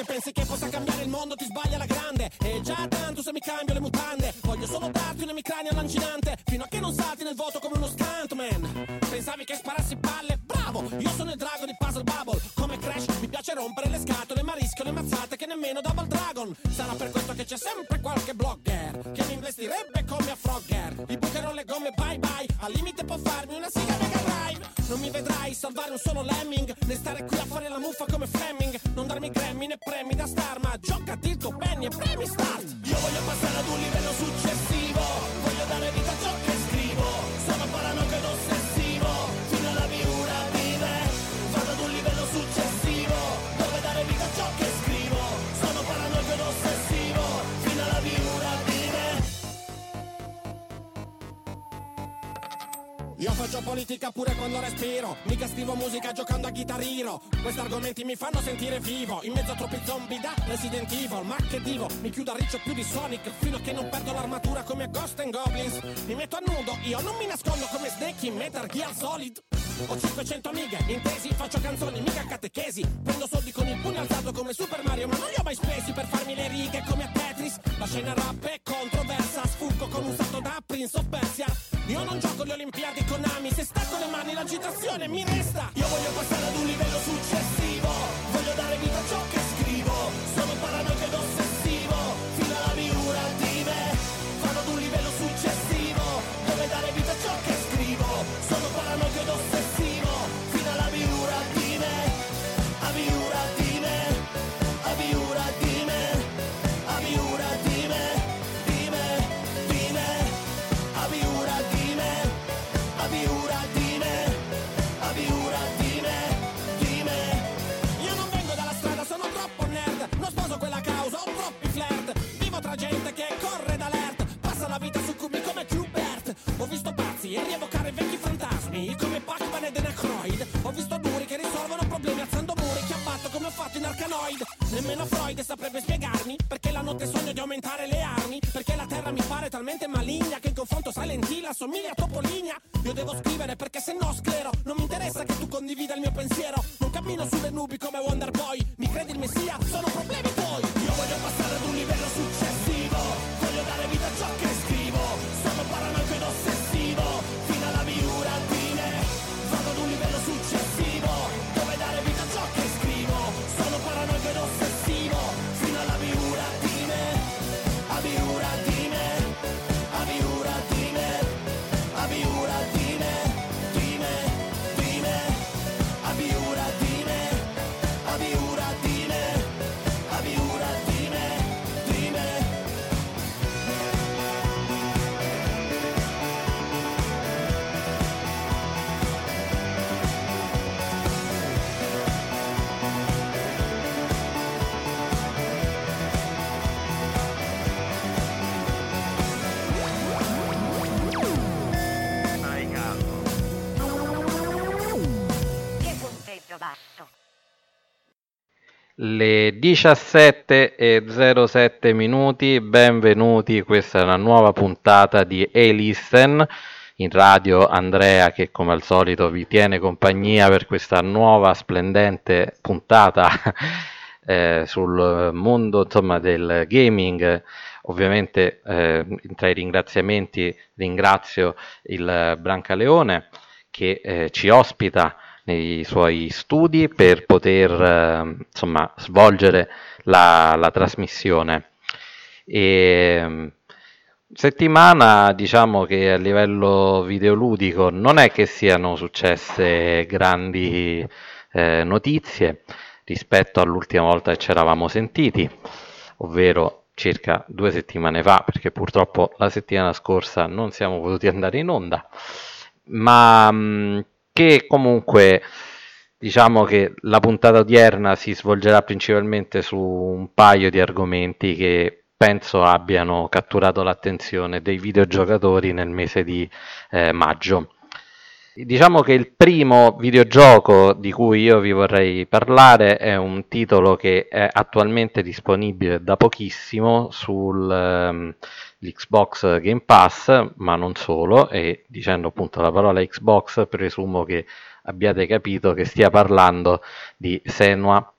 pensi che possa cambiare il mondo ti sbaglia la grande. E già tanto se mi cambio le mutande, voglio solo darti un emicranio lancinante, fino a che non salti nel vuoto come uno stuntman. Pensavi che sparassi palle? Bravo, io sono il drago di Puzzle Bubble. Come Crash mi piace rompere le scatole, ma rischio le mazzate che nemmeno Double Dragon. Sarà per questo che c'è sempre qualche blogger che mi investirebbe come a Frogger. Gli bucherò le gomme bye bye, al limite può farmi una Sega Mega Drive. Non mi vedrai salvare un solo lemming, né stare qui a fare la muffa come Fleming. Non darmi Grammy né premi da star, ma giocati il tuo penny e premi start. Io voglio passare ad un livello successivo, voglio dare vita a ciò che scrivo. Sono paranoico ed ossessivo, fino alla miura vive. Vado ad un livello successivo, dove dare vita a ciò che scrivo. Sono paranoico ed ossessivo, fino alla miura vive. Io faccio politica pure quando respiro, mica scrivo musica giocando a Guitar Hero. Questi argomenti mi fanno sentire vivo, in mezzo a troppi zombie da Resident Evil. Ma che divo, mi chiudo a riccio più di Sonic, fino a che non perdo l'armatura come a Ghost and Goblins. Mi metto a nudo, io non mi nascondo come Snake in Metal Gear Solid. Ho 500 amiche, intesi, faccio canzoni, mica catechesi. Prendo soldi con il pugno alzato come Super Mario, ma non li ho mai spesi per farmi le righe come a Tetris. La scena rap è controversa, sfuggo con un salto da Prince of Persia. Io non gioco le Olimpiadi con Ami, se stacco le mani l'agitazione mi resta. Io voglio passare ad un livello successivo, voglio dare vita a ciò che scrivo. Sono paranoico ed ossessivo, fino alla miura di me. Vado ad un livello successivo, dove dare vita a ciò che scrivo. Sono paranoico ed ossessivo, fino alla miura di me. A miura di me, a miura di me, a miura di me, di me, di me. A miura di me, a miura di me, a miura di me, di me. Io non vengo dalla strada, sono troppo nerd, non sposo quella causa, ho troppi flirt. Vivo tra gente che corre d'alert, passa la vita su cubi come Qbert. Ho visto pazzi e rievocare vecchi fantasmi come Pac-Man e The Necroid. Ho visto duri che risolvono problemi alzando muri che abbatto come ho fatto in Arkanoid. Nemmeno Freud saprebbe spiegarmi perché la notte sogno di aumentare le armi, perché la terra mi pare talmente maligna che in confronto Silent Hill assomiglia a Topolinia. Io devo scrivere perché se no sclero, non mi interessa che tu condivida il mio pensiero. Non cammino sulle nubi come Wonder Boy, mi credi il messia? Sono problemi tuoi. Io voglio passare ad un livello successivo, voglio dare vita a ciò che scrivo. Sono paranoico ed ossessivo, fino alla miura di me. Vado ad un livello successivo, dove dare vita a ciò che scrivo. Sono paranoico ed ossessivo, fino alla miura di me. A miura di me, a miura di me, a miura di me, di me, di me. A miura di me, a miura di me, a miura di me, di me. Che punteggio basso. Le 17:07 minuti, benvenuti, questa è una nuova puntata di A-Listen in radio. Andrea che come al solito vi tiene compagnia per questa nuova splendente puntata sul mondo insomma del gaming. Ovviamente tra i ringraziamenti ringrazio il Brancaleone che ci ospita nei suoi studi per poter insomma svolgere la trasmissione. E settimana diciamo che a livello videoludico non è che siano successe grandi notizie rispetto all'ultima volta che ci eravamo sentiti, ovvero circa 2 settimane fa, perché purtroppo la settimana scorsa non siamo potuti andare in onda, ma che comunque diciamo che la puntata odierna si svolgerà principalmente su un paio di argomenti che penso abbiano catturato l'attenzione dei videogiocatori nel mese di maggio. Diciamo che il primo videogioco di cui io vi vorrei parlare è un titolo che è attualmente disponibile da pochissimo sull'Xbox Game Pass, ma non solo, e dicendo appunto la parola Xbox presumo che abbiate capito che stia parlando di Senua.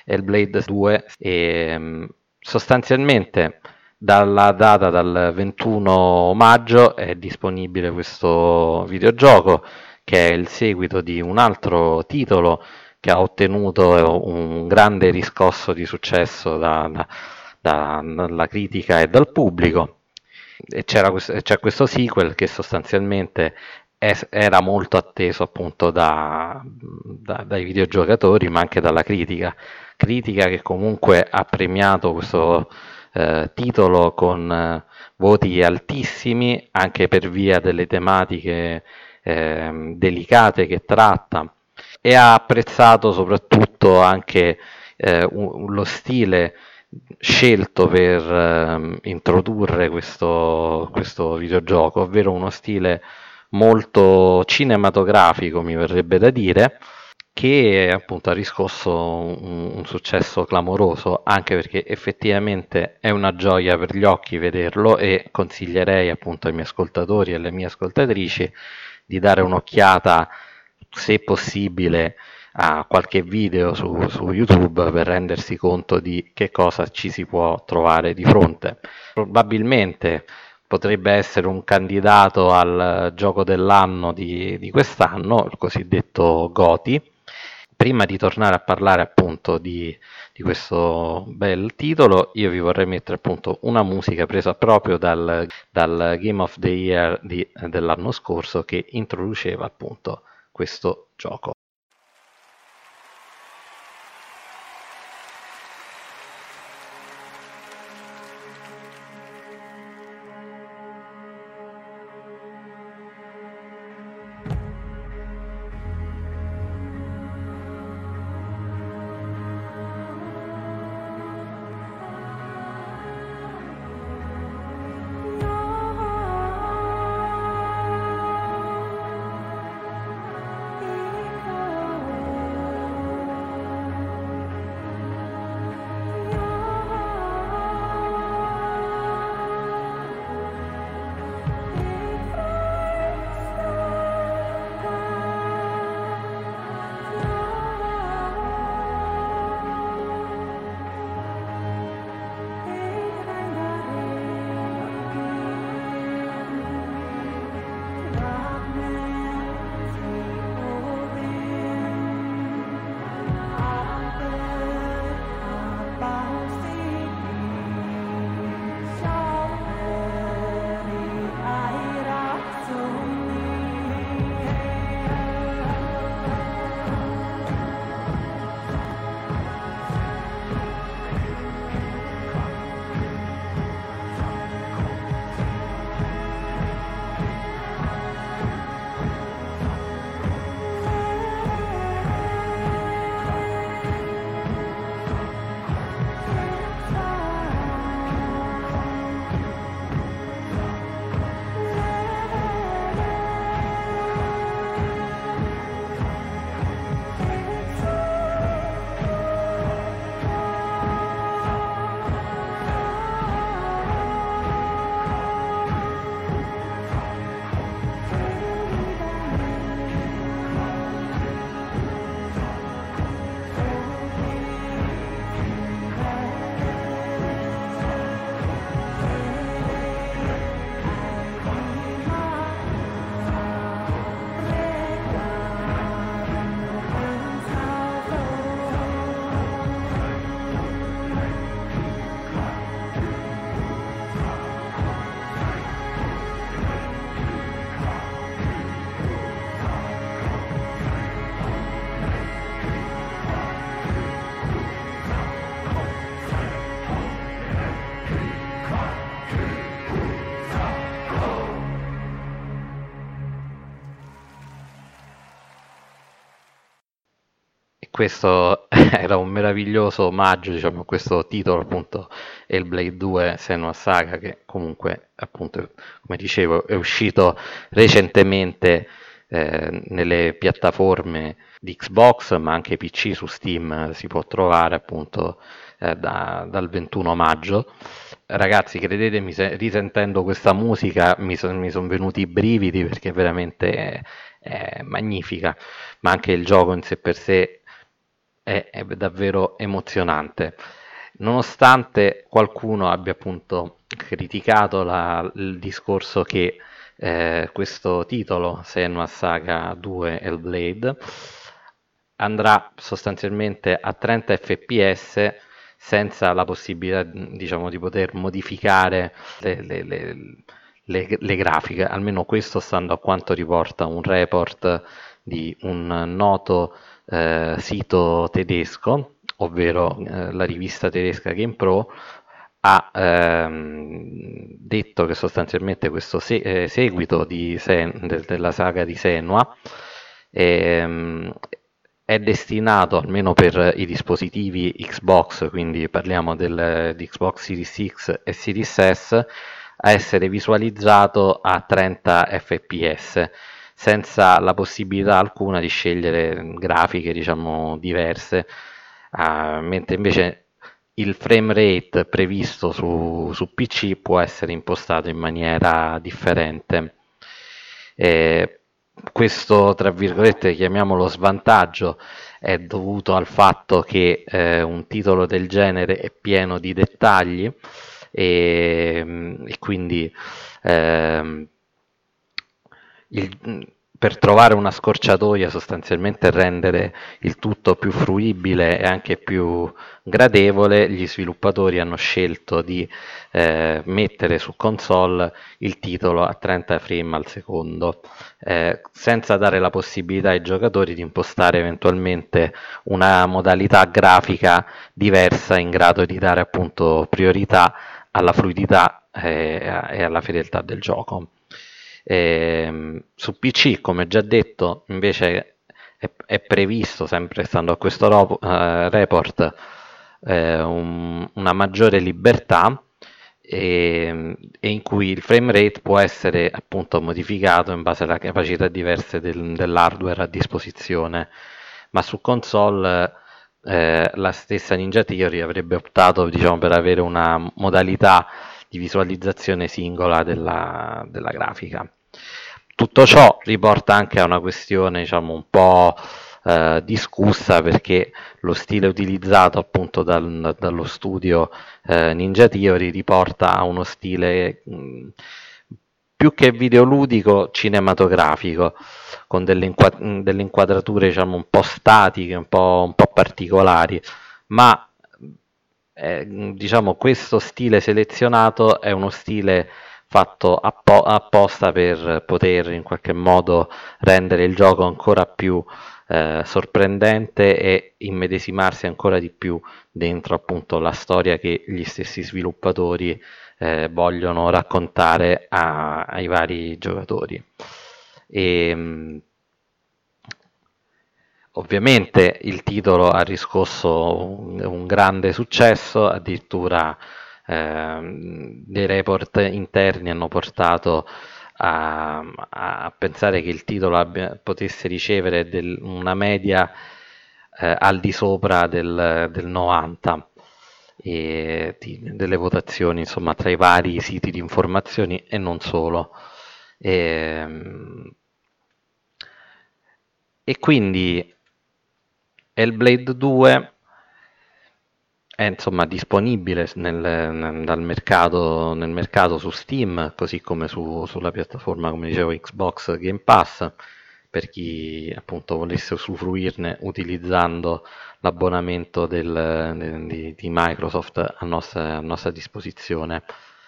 Hellblade 2 e sostanzialmente dal 21 maggio è disponibile questo videogioco, che è il seguito di un altro titolo che ha ottenuto un grande riscosso di successo dalla critica e dal pubblico. E c'è questo sequel che sostanzialmente era molto atteso appunto dai videogiocatori, ma anche dalla critica che comunque ha premiato questo titolo con voti altissimi, anche per via delle tematiche delicate che tratta, e ha apprezzato soprattutto anche lo stile scelto per introdurre questo videogioco, ovvero uno stile molto cinematografico, mi verrebbe da dire, che appunto ha riscosso un successo clamoroso, anche perché effettivamente è una gioia per gli occhi vederlo, e consiglierei appunto ai miei ascoltatori e alle mie ascoltatrici di dare un'occhiata, se possibile, a qualche video su YouTube per rendersi conto di che cosa ci si può trovare di fronte. Probabilmente potrebbe essere un candidato al gioco dell'anno di quest'anno, il cosiddetto GOTY. Prima di tornare a parlare appunto di questo bel titolo, io vi vorrei mettere appunto una musica presa proprio dal Game of the Year dell'anno scorso, che introduceva appunto questo gioco. Questo era un meraviglioso omaggio, diciamo, a questo titolo, appunto, Hellblade 2 Senua's Saga, che comunque, appunto, come dicevo, è uscito recentemente nelle piattaforme di Xbox, ma anche PC. Su Steam si può trovare appunto dal 21 maggio. Ragazzi, credetemi, risentendo questa musica mi sono venuti i brividi, perché veramente è magnifica, ma anche il gioco in sé per sé è davvero emozionante. Nonostante qualcuno abbia appunto criticato il discorso che questo titolo, Senua Saga 2 Hellblade, andrà sostanzialmente a 30 fps senza la possibilità, diciamo, di poter modificare le grafiche, almeno questo stando a quanto riporta un report di un noto sito tedesco, ovvero la rivista tedesca GamePro, ha detto che sostanzialmente questo seguito della saga di Senua è destinato, almeno per i dispositivi Xbox, quindi parliamo di Xbox Series X e Series S, a essere visualizzato a 30 fps, senza la possibilità alcuna di scegliere grafiche, diciamo, diverse, mentre invece il frame rate previsto su PC può essere impostato in maniera differente. Questo, tra virgolette, chiamiamolo svantaggio, è dovuto al fatto che un titolo del genere è pieno di dettagli e quindi per trovare una scorciatoia, sostanzialmente rendere il tutto più fruibile e anche più gradevole, gli sviluppatori hanno scelto di mettere su console il titolo a 30 frame al secondo, senza dare la possibilità ai giocatori di impostare eventualmente una modalità grafica diversa in grado di dare appunto priorità alla fluidità e alla fedeltà del gioco. Su PC, come già detto, invece è previsto, sempre stando a questo report, una maggiore libertà e in cui il frame rate può essere appunto modificato in base alle capacità diverse dell'hardware a disposizione, ma su console la stessa Ninja Theory avrebbe optato, diciamo, per avere una modalità di visualizzazione singola della grafica. Tutto ciò riporta anche a una questione, diciamo, un po' discussa, perché lo stile utilizzato appunto dallo studio Ninja Theory riporta a uno stile più che videoludico, cinematografico, con delle inquadrature, diciamo, un po' statiche, un po' particolari, ma diciamo, questo stile selezionato è uno stile fatto apposta per poter in qualche modo rendere il gioco ancora più sorprendente e immedesimarsi ancora di più dentro appunto la storia che gli stessi sviluppatori vogliono raccontare ai vari giocatori. Ovviamente il titolo ha riscosso un grande successo, addirittura dei report interni hanno portato a pensare che il titolo potesse ricevere una media al di sopra del 90 delle votazioni, insomma, tra i vari siti di informazioni e non solo. E quindi Hellblade 2 è, insomma, disponibile nel mercato su Steam, così come sulla piattaforma, come dicevo, Xbox Game Pass, per chi appunto volesse usufruirne utilizzando l'abbonamento di Microsoft a nostra disposizione.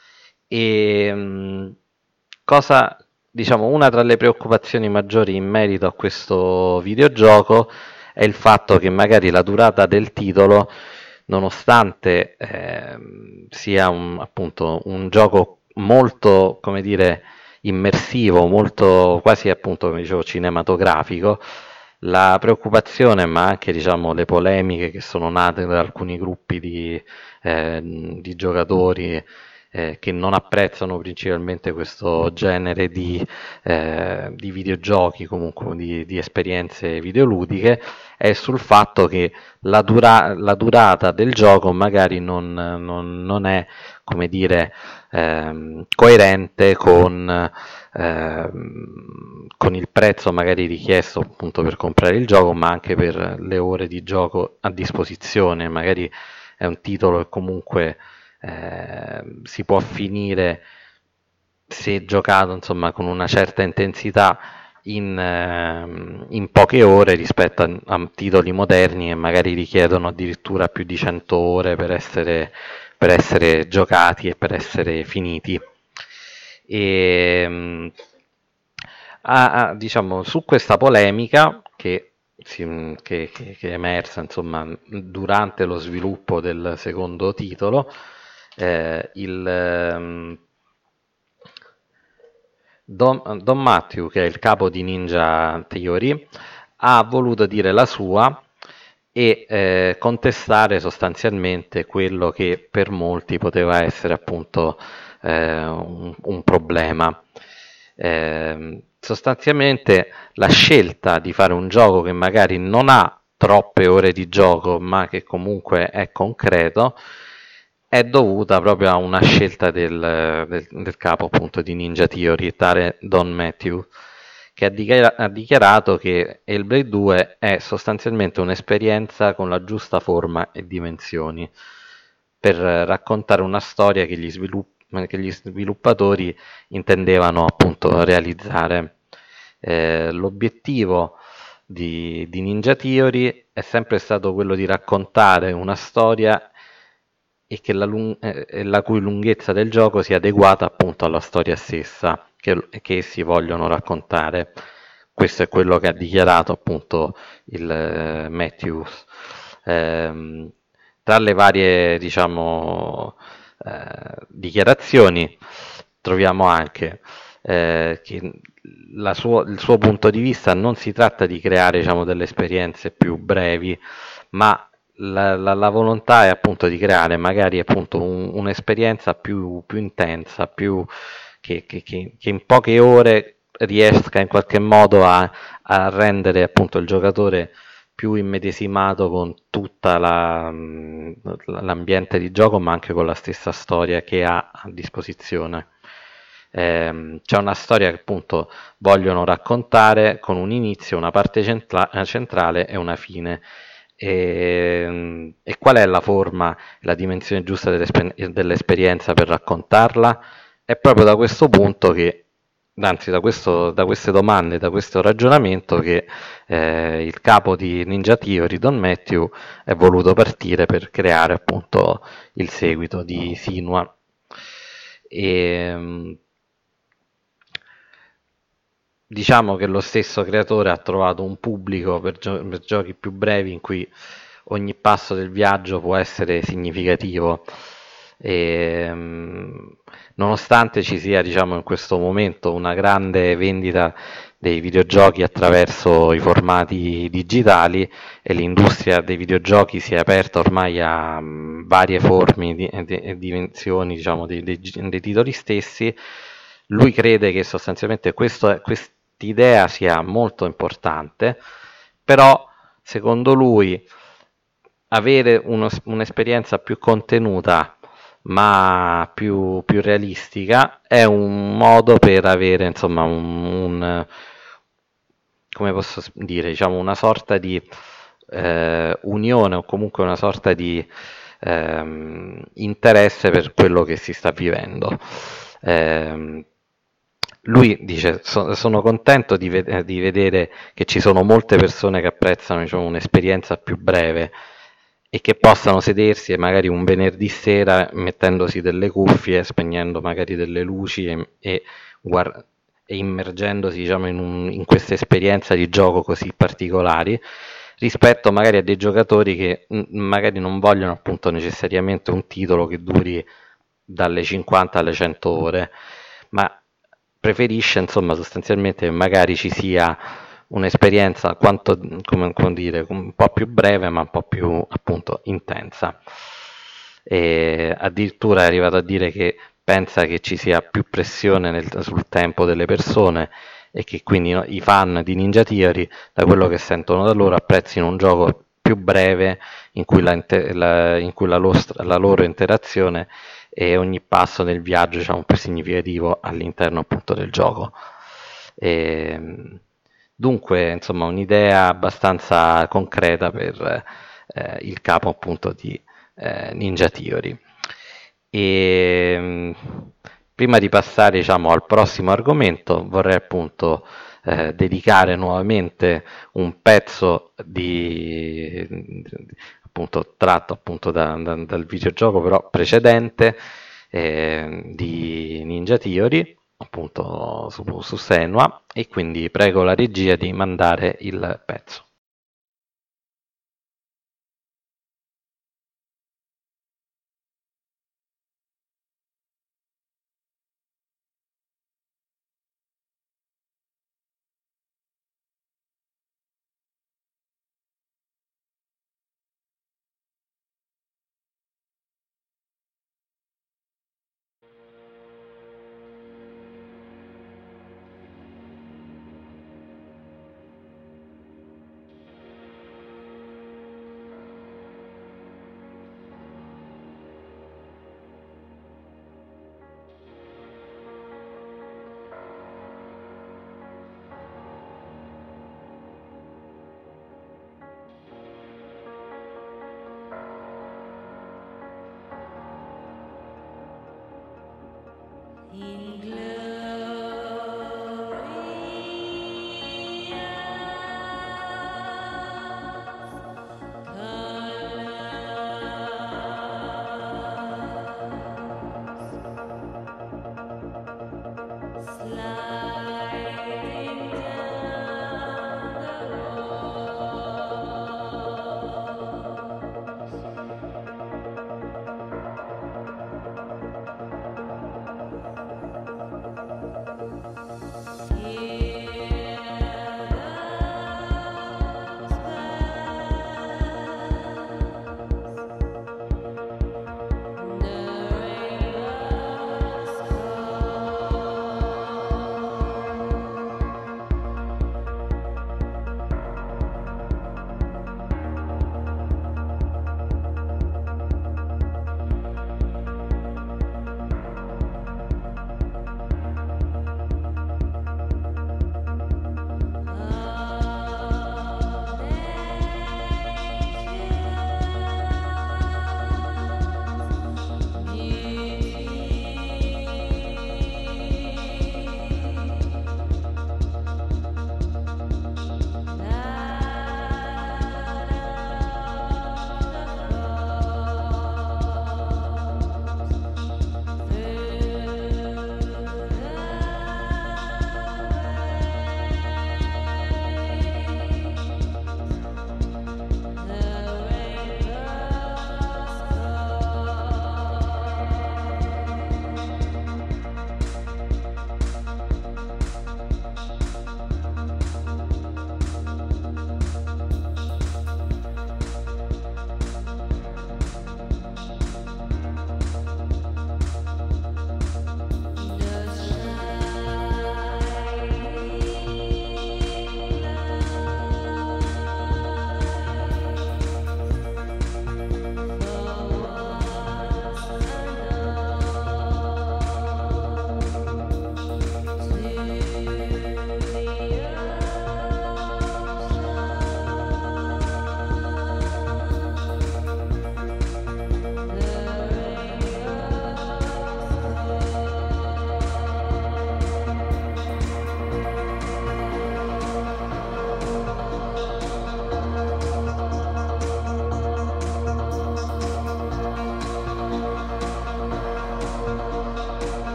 E cosa, diciamo, una tra le preoccupazioni maggiori in merito a questo videogioco è il fatto che magari la durata del titolo, nonostante sia appunto un gioco molto, come dire, immersivo, molto quasi, appunto, come dicevo, cinematografico, la preoccupazione, ma anche, diciamo, le polemiche che sono nate da alcuni gruppi di giocatori che non apprezzano principalmente questo genere di videogiochi, comunque di esperienze videoludiche, è sul fatto che la durata del gioco magari non è, come dire, coerente con il prezzo magari richiesto appunto per comprare il gioco, ma anche per le ore di gioco a disposizione. Magari è un titolo che comunque si può finire, se giocato insomma con una certa intensità, in poche ore rispetto a titoli moderni che magari richiedono addirittura più di 100 ore per essere giocati e per essere finiti. E diciamo, su questa polemica che è emersa insomma durante lo sviluppo del secondo titolo, Don Matthew, che è il capo di Ninja Theory, ha voluto dire la sua e contestare sostanzialmente quello che per molti poteva essere appunto un problema. Sostanzialmente la scelta di fare un gioco che magari non ha troppe ore di gioco, ma che comunque è concreto, è dovuta proprio a una scelta del capo appunto di Ninja Theory, tale Don Matthew, che ha dichiarato che Hellblade 2 è sostanzialmente un'esperienza con la giusta forma e dimensioni per raccontare una storia che gli sviluppatori intendevano appunto realizzare. L'obiettivo di Ninja Theory è sempre stato quello di raccontare una storia e che la cui lunghezza del gioco sia adeguata appunto alla storia stessa che essi vogliono raccontare. Questo è quello che ha dichiarato appunto il Matthews. Tra le varie, diciamo, dichiarazioni troviamo anche che il suo punto di vista non si tratta di creare, diciamo, delle esperienze più brevi, ma la volontà è appunto di creare magari appunto un'esperienza più intensa, che in poche ore riesca in qualche modo a rendere appunto il giocatore più immedesimato con tutta l'ambiente di gioco, ma anche con la stessa storia che ha a disposizione. C'è una storia che appunto vogliono raccontare con un inizio, una parte centrale e una fine. E qual è la forma, la dimensione giusta dell'esperienza per raccontarla? È proprio da questo punto che, anzi da queste domande, da questo ragionamento che il capo di Ninja Theory, Don Matthew, è voluto partire per creare appunto il seguito di Sinua. Diciamo che lo stesso creatore ha trovato un pubblico per giochi più brevi in cui ogni passo del viaggio può essere significativo. Nonostante ci sia, diciamo, in questo momento una grande vendita dei videogiochi attraverso i formati digitali e l'industria dei videogiochi si è aperta ormai a varie forme e dimensioni, diciamo, dei titoli stessi, lui crede che sostanzialmente quest'idea sia molto importante, però secondo lui avere un'esperienza più contenuta ma più realistica è un modo per avere insomma come posso dire, diciamo, una sorta di unione o comunque una sorta di interesse per quello che si sta vivendo. Lui dice: sono contento di vedere che ci sono molte persone che apprezzano, diciamo, un'esperienza più breve e che possano sedersi magari un venerdì sera mettendosi delle cuffie, spegnendo magari delle luci e immergendosi, diciamo, in questa esperienza di gioco così particolari, rispetto magari a dei giocatori che magari non vogliono appunto necessariamente un titolo che duri dalle 50 alle 100 ore, ma preferisce insomma sostanzialmente che magari ci sia un'esperienza come dire, un po' più breve ma un po' più appunto intensa. E addirittura è arrivato a dire che pensa che ci sia più pressione sul tempo delle persone e che quindi i fan di Ninja Theory, da quello che sentono da loro, apprezzino un gioco più breve in cui la loro interazione e ogni passo del viaggio, diciamo, più significativo all'interno appunto del gioco. Dunque, insomma, un'idea abbastanza concreta per il capo appunto di Ninja Theory. E prima di passare, diciamo, al prossimo argomento, vorrei appunto dedicare nuovamente un pezzo appunto tratto appunto dal videogioco però precedente di Ninja Theory, appunto su Senua, e quindi prego la regia di mandare il pezzo.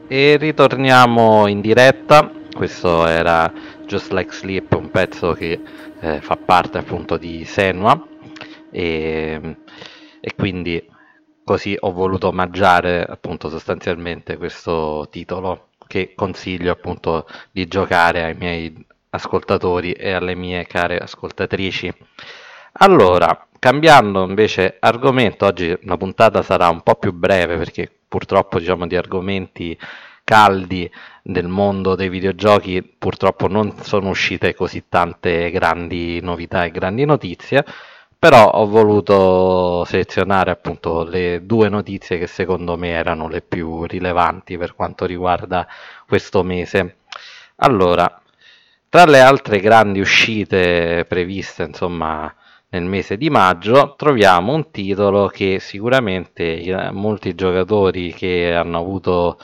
E ritorniamo in diretta. Questo era Just Like Sleep, un pezzo che fa parte appunto di Senua e, e quindi così ho voluto omaggiare appunto sostanzialmente questo titolo che consiglio appunto di giocare ai miei ascoltatori e alle mie care ascoltatrici. Allora, cambiando invece argomento, oggi la puntata sarà un po' più breve perché purtroppo diciamo di argomenti caldi del mondo dei videogiochi purtroppo non sono uscite così tante grandi novità e grandi notizie, però ho voluto selezionare appunto le due notizie che secondo me erano le più rilevanti per quanto riguarda questo mese. Allora, tra le altre grandi uscite previste, insomma, nel mese di maggio, troviamo un titolo che sicuramente molti giocatori che hanno avuto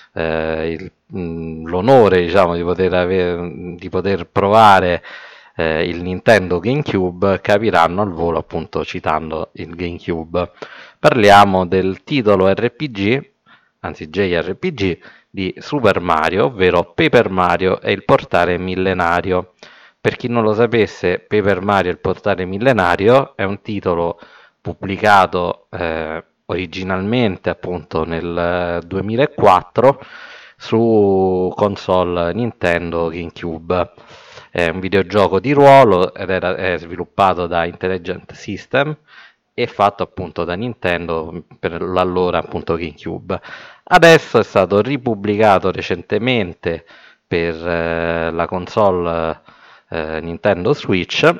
l'onore, diciamo, di poter provare il Nintendo GameCube capiranno al volo, appunto, citando il GameCube. Parliamo del titolo RPG, anzi JRPG, di Super Mario, ovvero Paper Mario e il portale millenario. Per chi non lo sapesse, Paper Mario e il portale millenario è un titolo pubblicato originalmente appunto nel 2004 su console Nintendo GameCube. È un videogioco di ruolo ed è sviluppato da Intelligent System e fatto appunto da Nintendo per l'allora appunto GameCube. Adesso è stato ripubblicato recentemente per la console Nintendo Switch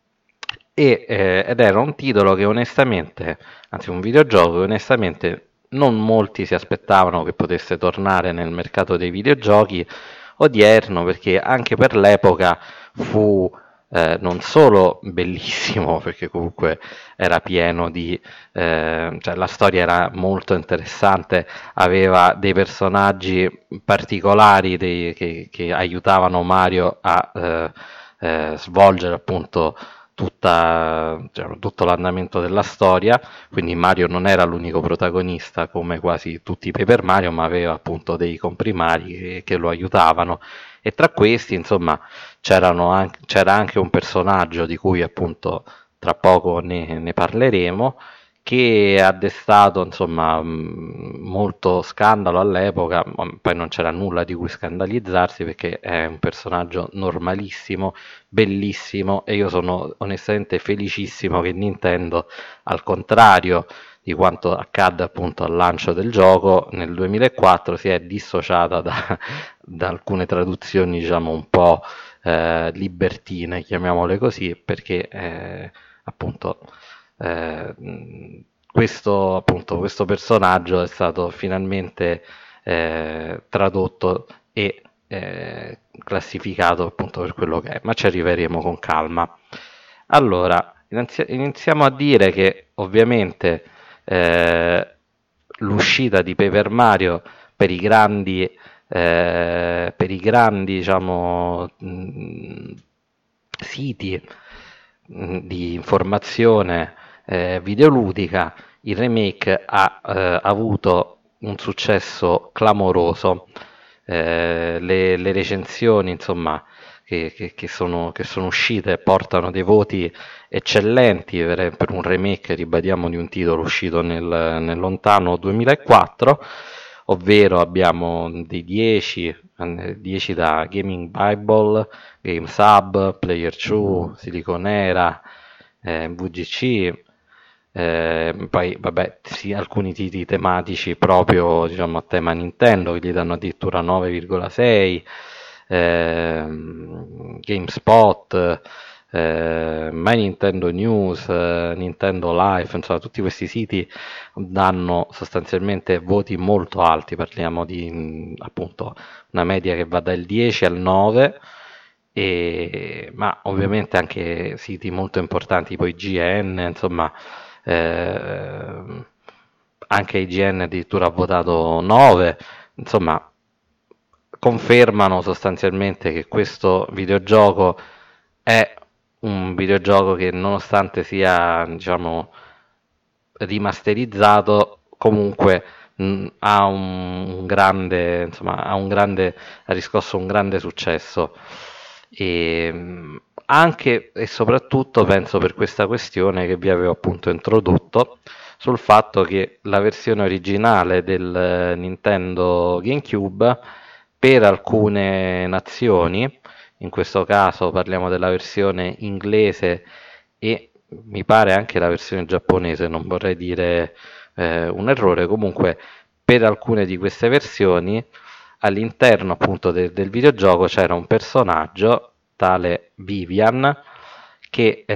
ed era un titolo che onestamente, anzi un videogioco che onestamente non molti si aspettavano che potesse tornare nel mercato dei videogiochi odierno, perché anche per l'epoca fu non solo bellissimo, perché comunque era pieno di cioè la storia era molto interessante, aveva dei personaggi particolari che aiutavano Mario a svolgere appunto tutto l'andamento della storia, quindi Mario non era l'unico protagonista come quasi tutti i Paper Mario, ma aveva appunto dei comprimari che lo aiutavano, e tra questi insomma c'era anche un personaggio di cui appunto tra poco ne parleremo, che ha destato insomma molto scandalo all'epoca, ma poi non c'era nulla di cui scandalizzarsi perché è un personaggio normalissimo, bellissimo, e io sono onestamente felicissimo che Nintendo, al contrario di quanto accadde appunto al lancio del gioco nel 2004, si è dissociata da alcune traduzioni diciamo un po' libertine, chiamiamole così, perché appunto eh, questo personaggio è stato finalmente tradotto e classificato appunto per quello che è, ma ci arriveremo con calma. Allora, iniziamo a dire che ovviamente l'uscita di Paper Mario per i grandi diciamo, siti di informazione videoludica, il remake ha avuto un successo clamoroso. Le recensioni insomma che sono uscite portano dei voti eccellenti per un remake, ribadiamo, di un titolo uscito nel lontano 2004, ovvero abbiamo dei 10 da Gaming Bible, GameSub, Player2, Siliconera, VGC, poi vabbè sì, alcuni titoli tematici proprio diciamo a tema Nintendo che gli danno addirittura 9,6, GameSpot, My Nintendo News, Nintendo Life, insomma tutti questi siti danno sostanzialmente voti molto alti, parliamo di appunto una media che va dal 10 al 9, ma ovviamente anche siti molto importanti tipo IGN, insomma anche IGN addirittura ha votato 9, insomma confermano sostanzialmente che questo videogioco è un videogioco che nonostante sia diciamo rimasterizzato comunque un grande, insomma, ha riscosso un grande successo. E anche e soprattutto penso per questa questione che vi avevo appunto introdotto, sul fatto che la versione originale del Nintendo GameCube per alcune nazioni, in questo caso parliamo della versione inglese e mi pare anche la versione giapponese, non vorrei dire un errore, comunque per alcune di queste versioni all'interno appunto del videogioco c'era un personaggio tale Vivian che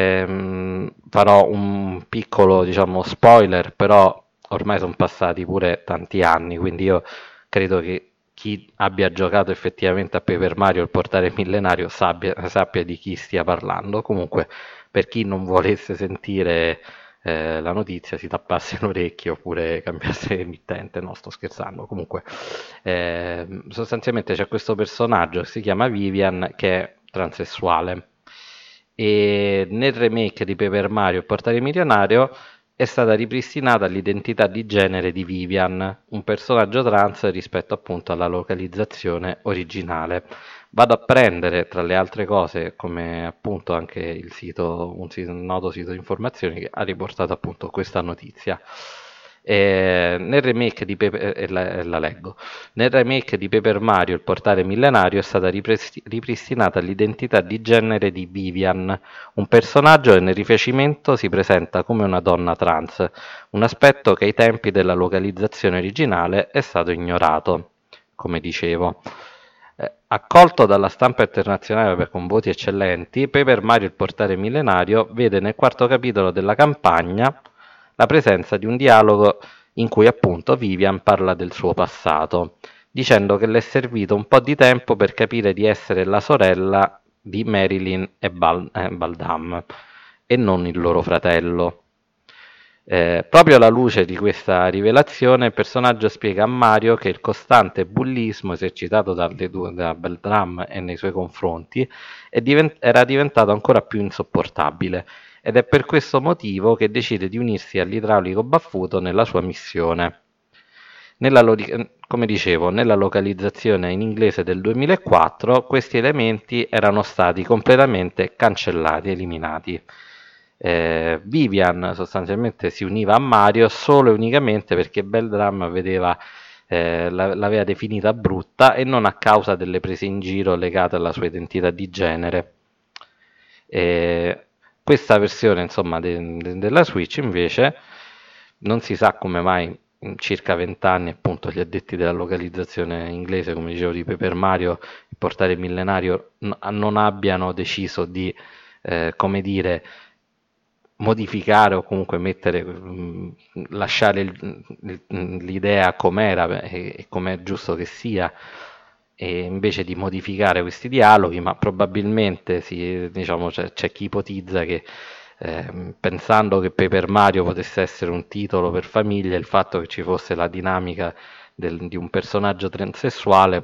farò un piccolo diciamo spoiler, però ormai sono passati pure tanti anni, quindi io credo che chi abbia giocato effettivamente a Paper Mario il portale millenario sappia di chi stia parlando. Comunque per chi non volesse sentire la notizia si tappasse l'orecchio oppure cambiasse emittente, no sto scherzando, comunque sostanzialmente c'è questo personaggio che si chiama Vivian che è transessuale e nel remake di Paper Mario il portale milionario è stata ripristinata l'identità di genere di Vivian, un personaggio trans rispetto appunto alla localizzazione originale. Vado a prendere tra le altre cose, come appunto anche un noto sito di informazioni che ha riportato appunto questa notizia. Nel remake di la leggo. Nel remake di Paper Mario, il portale millenario, è stata ripristinata l'identità di genere di Vivian, un personaggio che nel rifacimento si presenta come una donna trans, un aspetto che ai tempi della localizzazione originale è stato ignorato, come dicevo. Accolto dalla stampa internazionale con voti eccellenti, Paper Mario il portale millenario vede nel quarto capitolo della campagna la presenza di un dialogo in cui appunto Vivian parla del suo passato, dicendo che le è servito un po' di tempo per capire di essere la sorella di Marilyn e Baldam e non il loro fratello. Proprio alla luce di questa rivelazione, il personaggio spiega a Mario che il costante bullismo esercitato da Baldam e nei suoi confronti era diventato ancora più insopportabile ed è per questo motivo che decide di unirsi all'idraulico baffuto nella sua missione. Come dicevo, nella localizzazione in inglese del 2004 questi elementi erano stati completamente cancellati, eliminati. Vivian sostanzialmente si univa a Mario solo e unicamente perché Beldram l'aveva definita brutta e non a causa delle prese in giro legate alla sua identità di genere. Questa versione insomma della Switch invece non si sa come mai in circa 20 anni appunto gli addetti della localizzazione inglese, come dicevo di Paper Mario, il portale millenario, non abbiano deciso di come dire modificare o comunque lasciare l'idea com'era e com'è giusto che sia, e invece di modificare questi dialoghi, ma probabilmente diciamo, c'è chi ipotizza che pensando che Paper Mario potesse essere un titolo per famiglie, il fatto che ci fosse la dinamica di un personaggio transessuale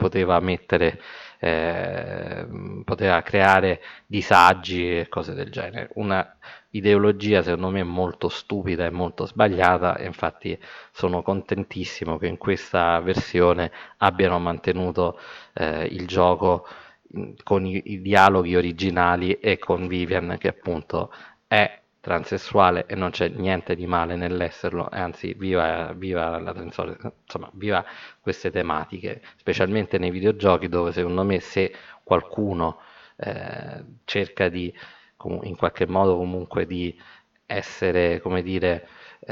poteva creare disagi e cose del genere. Una ideologia secondo me molto stupida e molto sbagliata, e infatti sono contentissimo che in questa versione abbiano mantenuto il gioco con i dialoghi originali e con Vivian che appunto è transessuale e non c'è niente di male nell'esserlo, anzi viva la transessuale, insomma viva queste tematiche, specialmente nei videogiochi dove secondo me se qualcuno cerca di in qualche modo comunque di essere, come dire,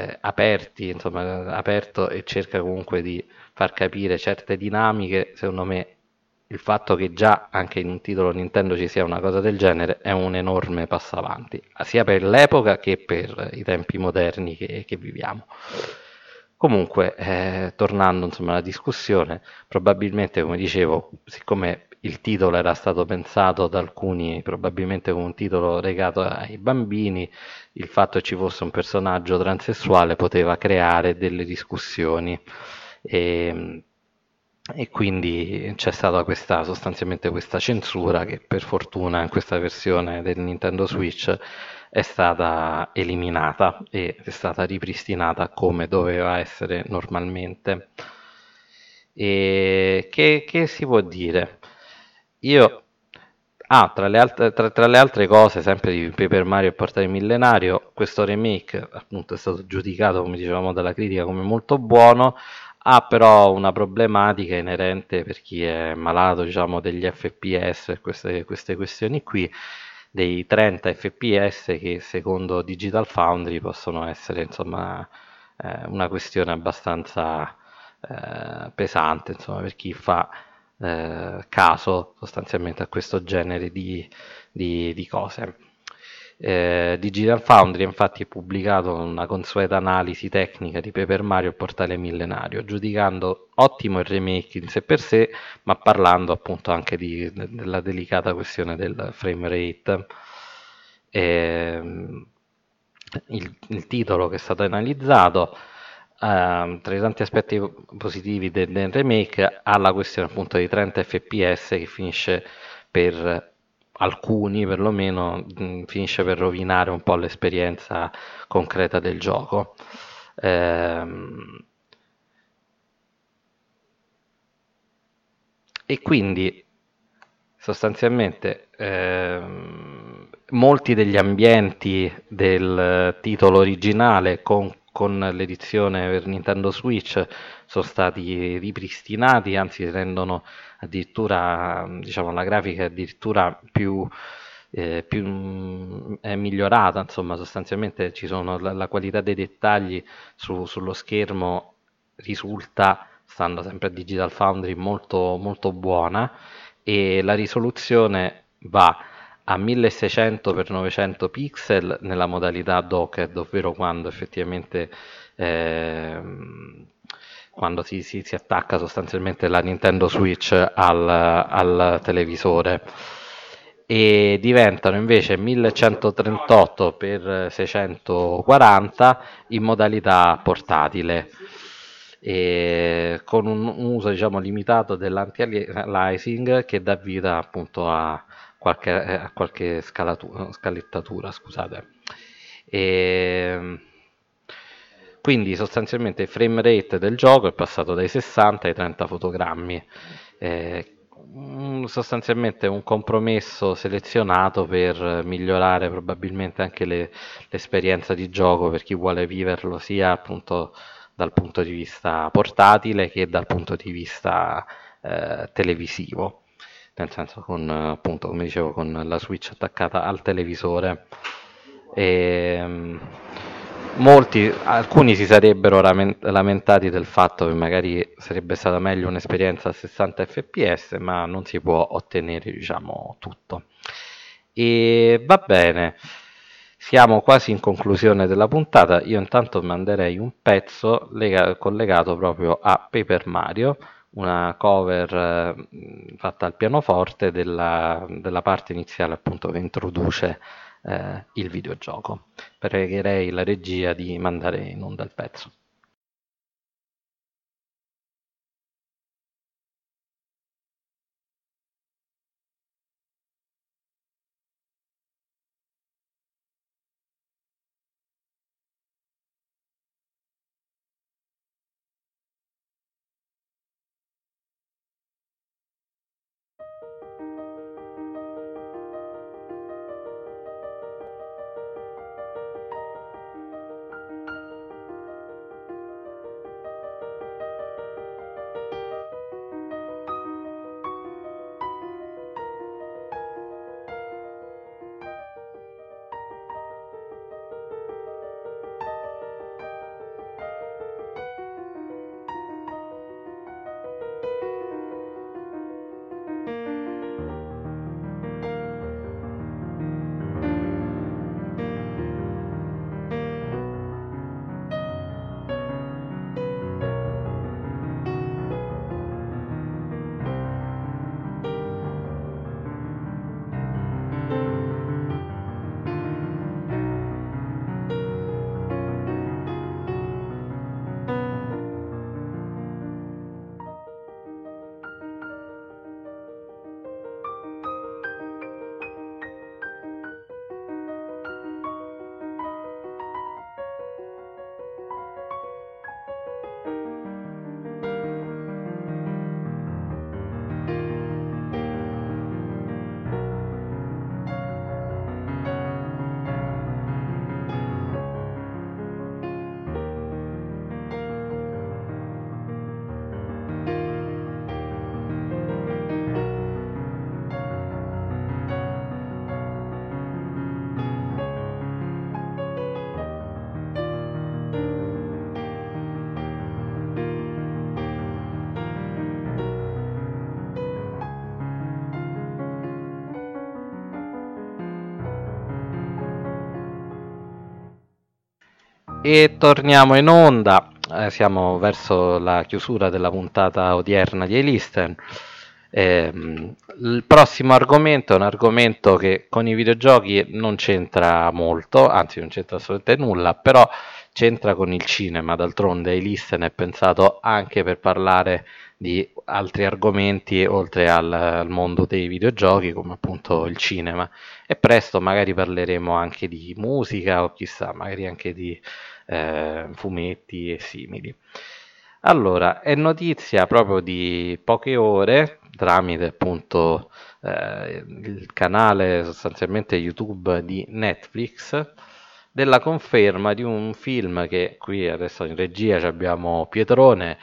aperto e cerca comunque di far capire certe dinamiche, secondo me il fatto che già anche in un titolo Nintendo ci sia una cosa del genere è un enorme passo avanti, sia per l'epoca che per i tempi moderni che viviamo. Comunque, tornando insomma alla discussione, probabilmente, come dicevo, siccome il titolo era stato pensato da alcuni probabilmente come un titolo legato ai bambini, il fatto che ci fosse un personaggio transessuale poteva creare delle discussioni. e quindi c'è stata sostanzialmente questa censura che per fortuna in questa versione del Nintendo Switch è stata eliminata e è stata ripristinata come doveva essere normalmente. E che si può dire? Io, tra le altre cose, sempre di Paper Mario e Portale Millenario, questo remake appunto è stato giudicato, come dicevamo, dalla critica come molto buono, ha però una problematica inerente per chi è malato, diciamo, degli FPS e queste questioni qui, dei 30 FPS che secondo Digital Foundry possono essere, insomma, una questione abbastanza pesante, insomma, per chi fa caso sostanzialmente a questo genere di cose. Digital Foundry ha infatti pubblicato una consueta analisi tecnica di Paper Mario e Portale Millenario, giudicando ottimo il remake in sé per sé, ma parlando appunto anche della delicata questione del frame rate. Il titolo che è stato analizzato, tra i tanti aspetti positivi del remake, ha la questione appunto dei 30 fps che finisce per alcuni perlomeno finisce per rovinare un po' l'esperienza concreta del gioco. E quindi sostanzialmente molti degli ambienti del titolo originale con l'edizione per Nintendo Switch sono stati ripristinati, anzi rendono addirittura, diciamo, la grafica è addirittura è migliorata, insomma, sostanzialmente ci sono la qualità dei dettagli sullo schermo risulta, stando sempre a Digital Foundry, molto, molto buona e la risoluzione va a 1600x900 pixel nella modalità docked, ovvero quando effettivamente quando si attacca sostanzialmente la Nintendo Switch al televisore, e diventano invece 1138x640 in modalità portatile, e con un uso, diciamo, limitato dell'anti-aliasing che dà vita appunto a qualche scalettatura, scusate. E quindi sostanzialmente il frame rate del gioco è passato dai 60 ai 30 fotogrammi. Sostanzialmente un compromesso selezionato per migliorare probabilmente anche l'esperienza di gioco per chi vuole viverlo sia appunto dal punto di vista portatile che dal punto di vista televisivo, nel senso con appunto, come dicevo, con la Switch attaccata al televisore. E, alcuni si sarebbero lamentati del fatto che magari sarebbe stata meglio un'esperienza a 60 fps, ma non si può ottenere, diciamo, tutto. E va bene, siamo quasi in conclusione della puntata. Io intanto manderei un pezzo collegato proprio a Paper Mario, una cover fatta al pianoforte della parte iniziale, appunto, che introduce il videogioco. Pregherei la regia di mandare in onda il pezzo. E torniamo in onda, siamo verso la chiusura della puntata odierna di A-Listen. Il prossimo argomento è un argomento che con i videogiochi non c'entra molto, anzi non c'entra assolutamente nulla, però c'entra con il cinema. D'altronde A-Listen è pensato anche per parlare di altri argomenti oltre al mondo dei videogiochi, come appunto il cinema. E presto magari parleremo anche di musica o chissà, magari anche di fumetti e simili. Allora, è notizia proprio di poche ore, tramite appunto il canale sostanzialmente YouTube di Netflix, della conferma di un film che qui adesso in regia abbiamo Pietrone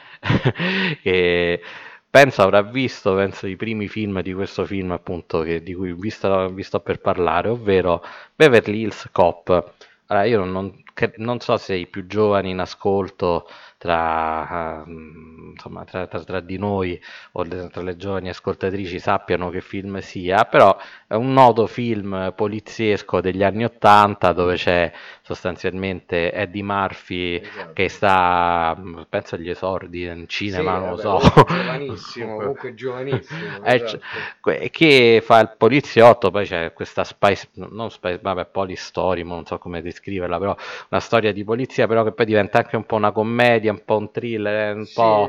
che penso avrà visto i primi film di questo film appunto di cui vi sto per parlare, ovvero Beverly Hills Cop. Allora, io non so se i più giovani in ascolto insomma, tra di noi o tra le giovani ascoltatrici sappiano che film sia, però è un noto film poliziesco degli anni '80 dove c'è sostanzialmente Eddie Murphy, esatto, che sta, penso agli esordi in cinema, sì, non lo so. Giovanissimo, comunque giovanissimo. Esatto. Che fa il poliziotto, poi c'è questa police story, non so come descriverla, però una storia di polizia, però che poi diventa anche un po' una commedia, un po' un thriller, un po'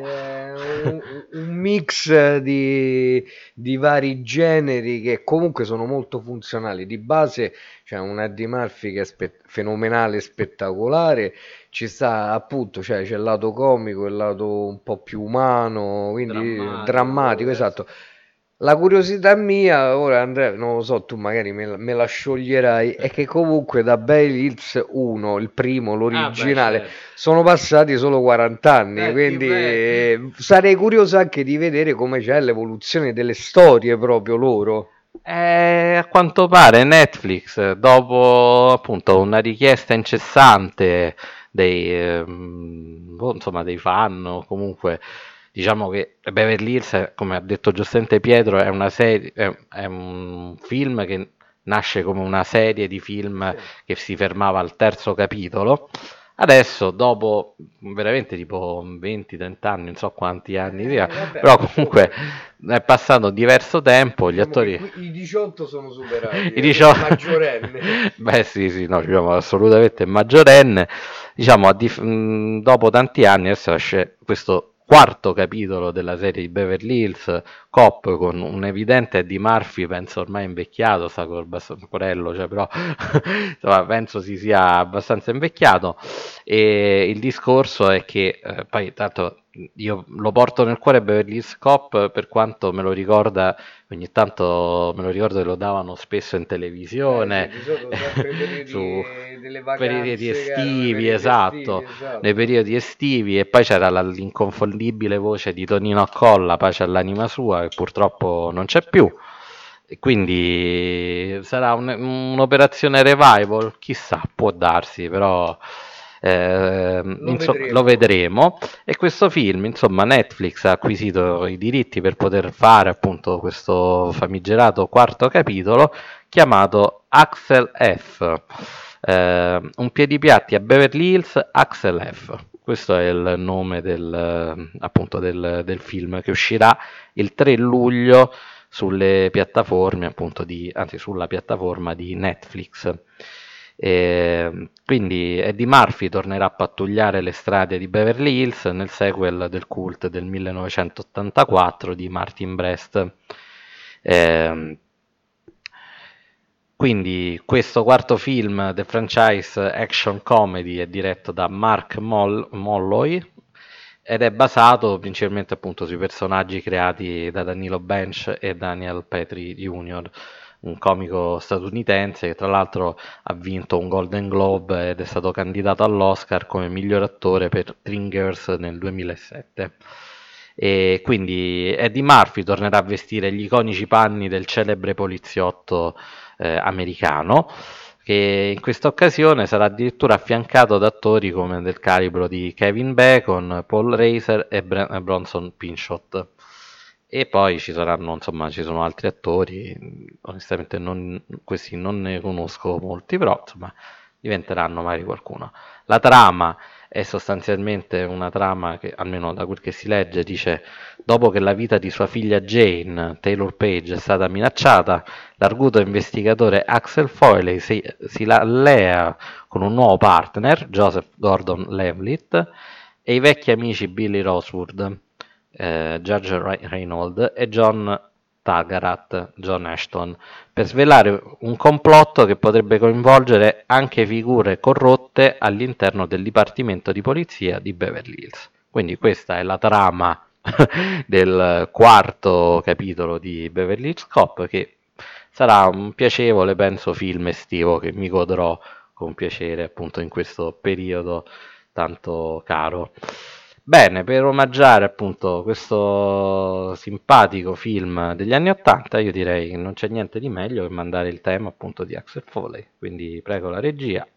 un mix di vari generi che comunque sono molto funzionali. Di base c'è un Eddie Murphy che è fenomenale, spettacolare, ci sta appunto, c'è il lato comico, il lato un po' più umano, quindi drammatico, esatto. La curiosità mia, ora Andrea, non lo so, tu magari me la scioglierai, è che comunque da Beverly Hills 1, il primo, l'originale, certo, sono passati solo 40 anni, quindi sarei curioso anche di vedere come c'è l'evoluzione delle storie proprio loro. A quanto pare Netflix, dopo appunto una richiesta incessante insomma, dei fan o comunque, diciamo che Beverly Hills, come ha detto giustamente Pietro, è una serie, è un film che nasce come una serie di film che si fermava al terzo capitolo. Adesso, dopo veramente tipo 20-30 anni, non so quanti anni sia, però comunque è passato diverso tempo, gli attori... I 18 sono superati, I 18... maggiorenne. Beh sì, no, diciamo assolutamente maggiorenne. Diciamo, dopo tanti anni adesso esce questo quarto capitolo della serie di Beverly Hills Cop con un evidente Eddie Murphy, penso ormai invecchiato, sta col porello, cioè, però insomma, penso si sia abbastanza invecchiato. E il discorso è che poi tanto io lo porto nel cuore Beverly Hills Cop, per quanto me lo ricorda, ogni tanto me lo ricordo che lo davano spesso in televisione, su delle vacanze, periodi estivi, esatto, nei periodi estivi, e poi c'era l'inconfondibile voce di Tonino Accolla, pace all'anima sua, che purtroppo non c'è più. E quindi sarà un'operazione revival, chissà, può darsi, però lo vedremo. E questo film, insomma, Netflix ha acquisito i diritti per poter fare appunto questo famigerato quarto capitolo chiamato Axel F. Un piedipiatti a Beverly Hills, Axel F. Questo è il nome appunto del film, che uscirà il 3 luglio sulle piattaforme appunto anzi sulla piattaforma di Netflix. Quindi Eddie Murphy tornerà a pattugliare le strade di Beverly Hills nel sequel del cult del 1984 di Martin Brest. Quindi questo quarto film del franchise action comedy è diretto da Mark Molloy ed è basato principalmente appunto sui personaggi creati da Danilo Bench e Daniel Petrie Jr., un comico statunitense che tra l'altro ha vinto un Golden Globe ed è stato candidato all'Oscar come miglior attore per Dreamgirls nel 2007. E quindi Eddie Murphy tornerà a vestire gli iconici panni del celebre poliziotto americano, che in questa occasione sarà addirittura affiancato da attori come del calibro di Kevin Bacon, Paul Reiser e Bronson Pinchot. E poi ci sono altri attori, onestamente questi non ne conosco molti, però insomma diventeranno magari qualcuno. La trama è sostanzialmente una trama che, almeno da quel che si legge, dice: dopo che la vita di sua figlia Jane, Taylor Page, è stata minacciata, l'arguto investigatore Axel Foley si allea con un nuovo partner, Joseph Gordon-Levitt, e i vecchi amici Billy Rosewood, George Reynolds e John Tagarat, John Ashton, per svelare un complotto che potrebbe coinvolgere anche figure corrotte all'interno del Dipartimento di Polizia di Beverly Hills. Quindi questa è la trama del quarto capitolo di Beverly Hills Cop, che sarà un piacevole, penso, film estivo che mi godrò con piacere appunto in questo periodo tanto caro. Bene, per omaggiare appunto questo simpatico film degli anni '80, io direi che non c'è niente di meglio che mandare il tema appunto di Axel Foley, quindi prego la regia.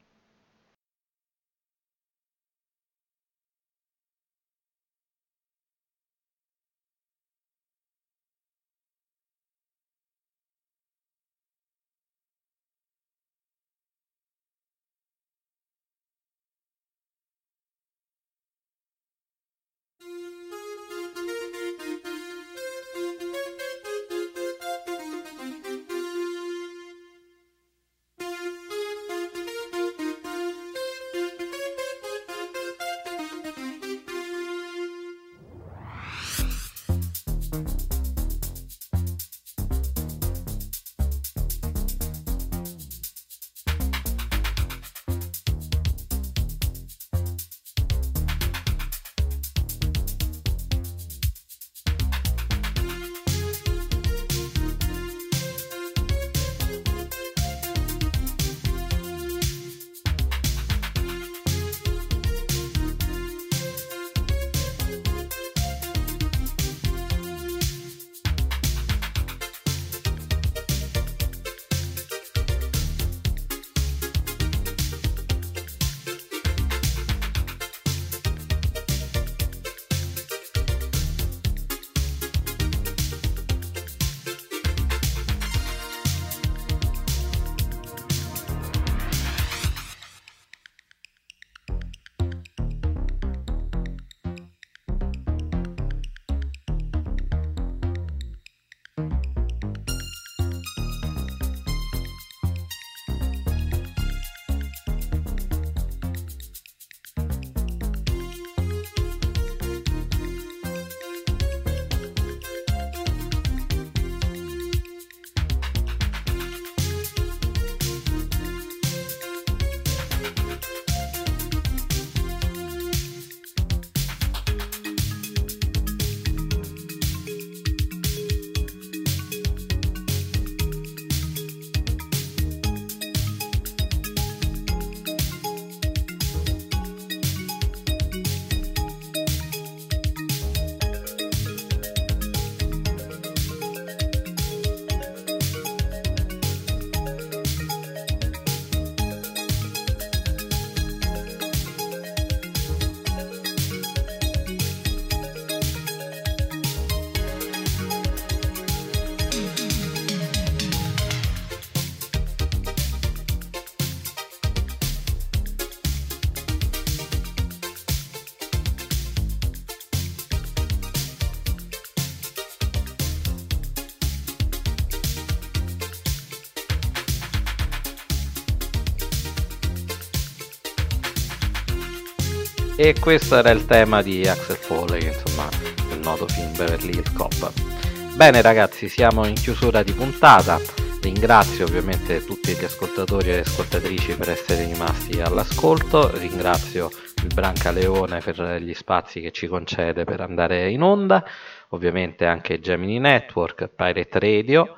E questo era il tema di Axel Foley, insomma, il noto film Beverly Hills Cop. Bene ragazzi, siamo in chiusura di puntata. Ringrazio ovviamente tutti gli ascoltatori e le ascoltatrici per essere rimasti all'ascolto. Ringrazio il Brancaleone per gli spazi che ci concede per andare in onda. Ovviamente anche Gemini Network, Pirate Radio.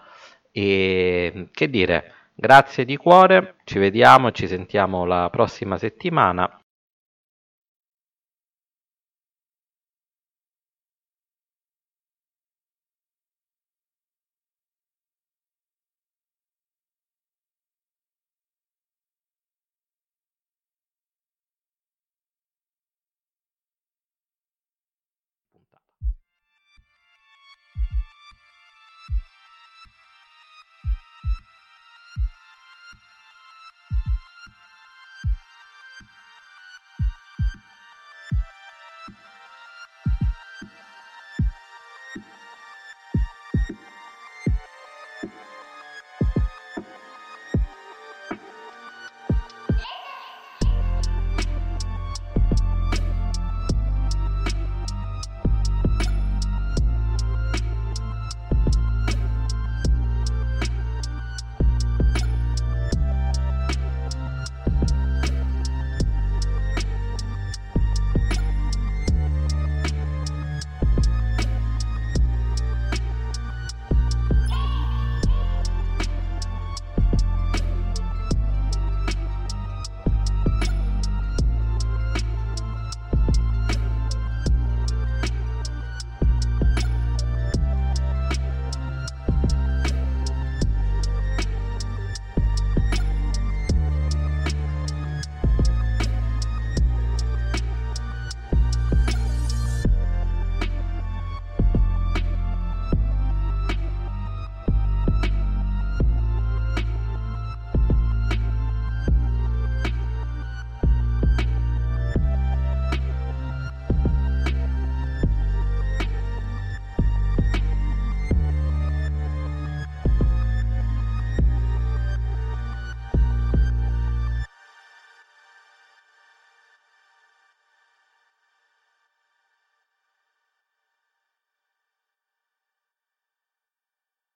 E che dire, grazie di cuore, ci vediamo e ci sentiamo la prossima settimana.